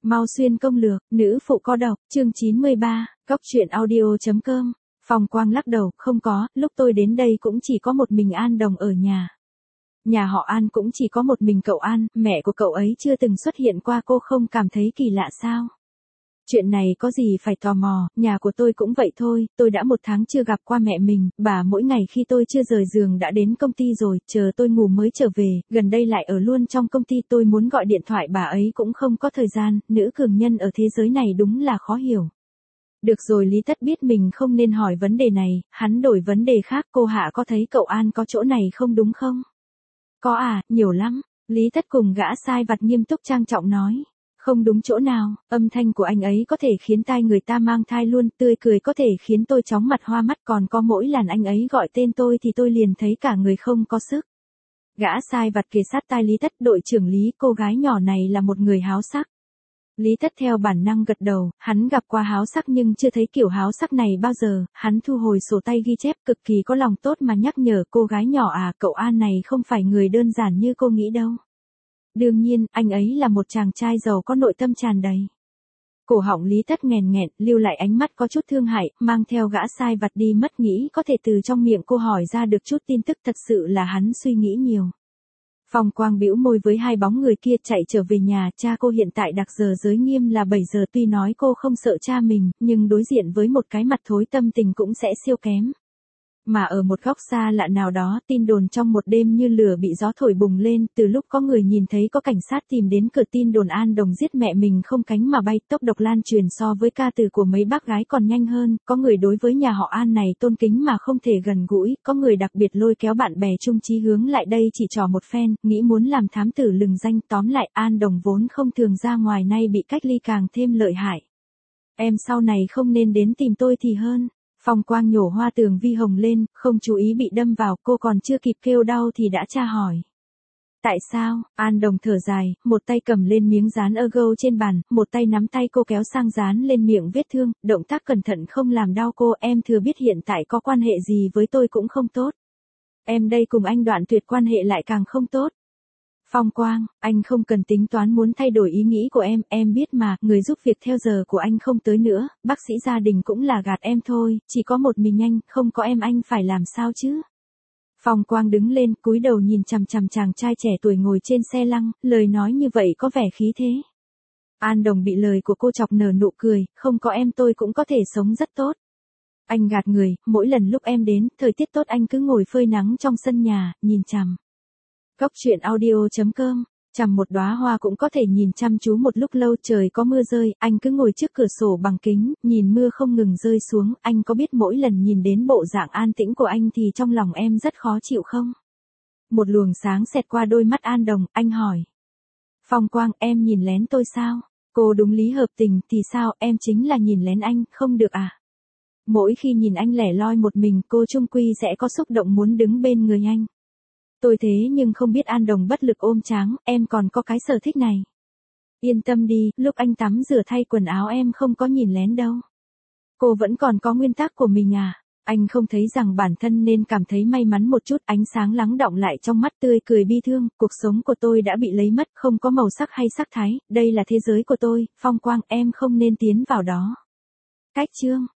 Mau xuyên công lược, nữ phụ có độc, chương 93, Cóc truyện audio.com. Phong Quang lắc đầu, không có, lúc tôi đến đây cũng chỉ có một mình An Đồng ở nhà. Nhà họ An cũng chỉ có một mình cậu An, mẹ của cậu ấy chưa từng xuất hiện qua, cô không cảm thấy kỳ lạ sao? Chuyện này có gì phải tò mò, nhà của tôi cũng vậy thôi, tôi đã 1 tháng chưa gặp qua mẹ mình, bà mỗi ngày khi tôi chưa rời giường đã đến công ty rồi, chờ tôi ngủ mới trở về, gần đây lại ở luôn trong công ty, tôi muốn gọi điện thoại bà ấy cũng không có thời gian, nữ cường nhân ở thế giới này đúng là khó hiểu. Được rồi, Lý Tất biết mình không nên hỏi vấn đề này, hắn đổi vấn đề khác, cô Hạ có thấy cậu An có chỗ này không đúng không? Có à, nhiều lắm, Lý Tất cùng gã sai vặt nghiêm túc trang trọng nói. Không đúng chỗ nào, âm thanh của anh ấy có thể khiến tai người ta mang thai luôn, tươi cười có thể khiến tôi chóng mặt hoa mắt, còn có mỗi lần anh ấy gọi tên tôi thì tôi liền thấy cả người không có sức. Gã sai vặt kề sát tai Lý Tất, đội trưởng Lý, cô gái nhỏ này là một người háo sắc. Lý Tất theo bản năng gật đầu, hắn gặp qua háo sắc nhưng chưa thấy kiểu háo sắc này bao giờ, hắn thu hồi sổ tay ghi chép, cực kỳ có lòng tốt mà nhắc nhở cô gái nhỏ à, cậu An này không phải người đơn giản như cô nghĩ đâu. Đương nhiên, anh ấy là một chàng trai giàu có nội tâm tràn đầy. Cổ họng Lý Tất nghẹn nghẹn, lưu lại ánh mắt có chút thương hại, mang theo gã sai vặt đi mất, nghĩ có thể từ trong miệng cô hỏi ra được chút tin tức, thật sự là hắn suy nghĩ nhiều. Phong Quang bĩu môi với hai bóng người kia chạy trở về nhà, cha cô hiện tại đặc giờ giới nghiêm là 7 giờ, tuy nói cô không sợ cha mình, nhưng đối diện với một cái mặt thối tâm tình cũng sẽ siêu kém. Mà ở một góc xa lạ nào đó, tin đồn trong một đêm như lửa bị gió thổi bùng lên, từ lúc có người nhìn thấy có cảnh sát tìm đến cửa, tin đồn An Đồng giết mẹ mình không cánh mà bay, tốc độ lan truyền so với ca từ của mấy bác gái còn nhanh hơn, có người đối với nhà họ An này tôn kính mà không thể gần gũi, có người đặc biệt lôi kéo bạn bè chung chí hướng lại đây chỉ trò một phen, nghĩ muốn làm thám tử lừng danh, tóm lại An Đồng vốn không thường ra ngoài, nay bị cách ly càng thêm lợi hại. Em sau này không nên đến tìm tôi thì hơn. Phong Quang nhổ hoa tường vi hồng lên, không chú ý bị đâm vào, cô còn chưa kịp kêu đau thì đã tra hỏi. Tại sao? An Đồng thở dài, một tay cầm lên miếng dán ergo trên bàn, một tay nắm tay cô kéo sang dán lên miệng vết thương, động tác cẩn thận không làm đau cô, em thừa biết hiện tại có quan hệ gì với tôi cũng không tốt. Em đây cùng anh đoạn tuyệt quan hệ lại càng không tốt. Phong Quang, anh không cần tính toán muốn thay đổi ý nghĩ của em biết mà, người giúp việc theo giờ của anh không tới nữa, bác sĩ gia đình cũng là gạt em thôi, chỉ có một mình anh, không có em anh phải làm sao chứ? Phong Quang đứng lên, cúi đầu nhìn chằm chằm chàng trai trẻ tuổi ngồi trên xe lăn, lời nói như vậy có vẻ khí thế. An Đồng bị lời của cô chọc nở nụ cười, không có em tôi cũng có thể sống rất tốt. Anh gạt người, mỗi lần lúc em đến, thời tiết tốt anh cứ ngồi phơi nắng trong sân nhà, nhìn chằm. Cóc truyện audio.com. Chằm một đóa hoa cũng có thể nhìn chăm chú một lúc lâu, trời có mưa rơi, anh cứ ngồi trước cửa sổ bằng kính, nhìn mưa không ngừng rơi xuống, anh có biết mỗi lần nhìn đến bộ dạng an tĩnh của anh thì trong lòng em rất khó chịu không? Một luồng sáng xẹt qua đôi mắt An Đồng, anh hỏi. Phong Quang, em nhìn lén tôi sao? Cô đúng lý hợp tình, thì sao, em chính là nhìn lén anh, không được à? Mỗi khi nhìn anh lẻ loi một mình, cô chung quy sẽ có xúc động muốn đứng bên người anh. Tôi thế nhưng không biết. An Đồng bất lực ôm tráng, em còn có cái sở thích này. Yên tâm đi, lúc anh tắm rửa thay quần áo em không có nhìn lén đâu. Cô vẫn còn có nguyên tắc của mình à? Anh không thấy rằng bản thân nên cảm thấy may mắn một chút, ánh sáng lắng đọng lại trong mắt, tươi cười bi thương, cuộc sống của tôi đã bị lấy mất, không có màu sắc hay sắc thái, đây là thế giới của tôi, Phong Quang, em không nên tiến vào đó. Cách chương.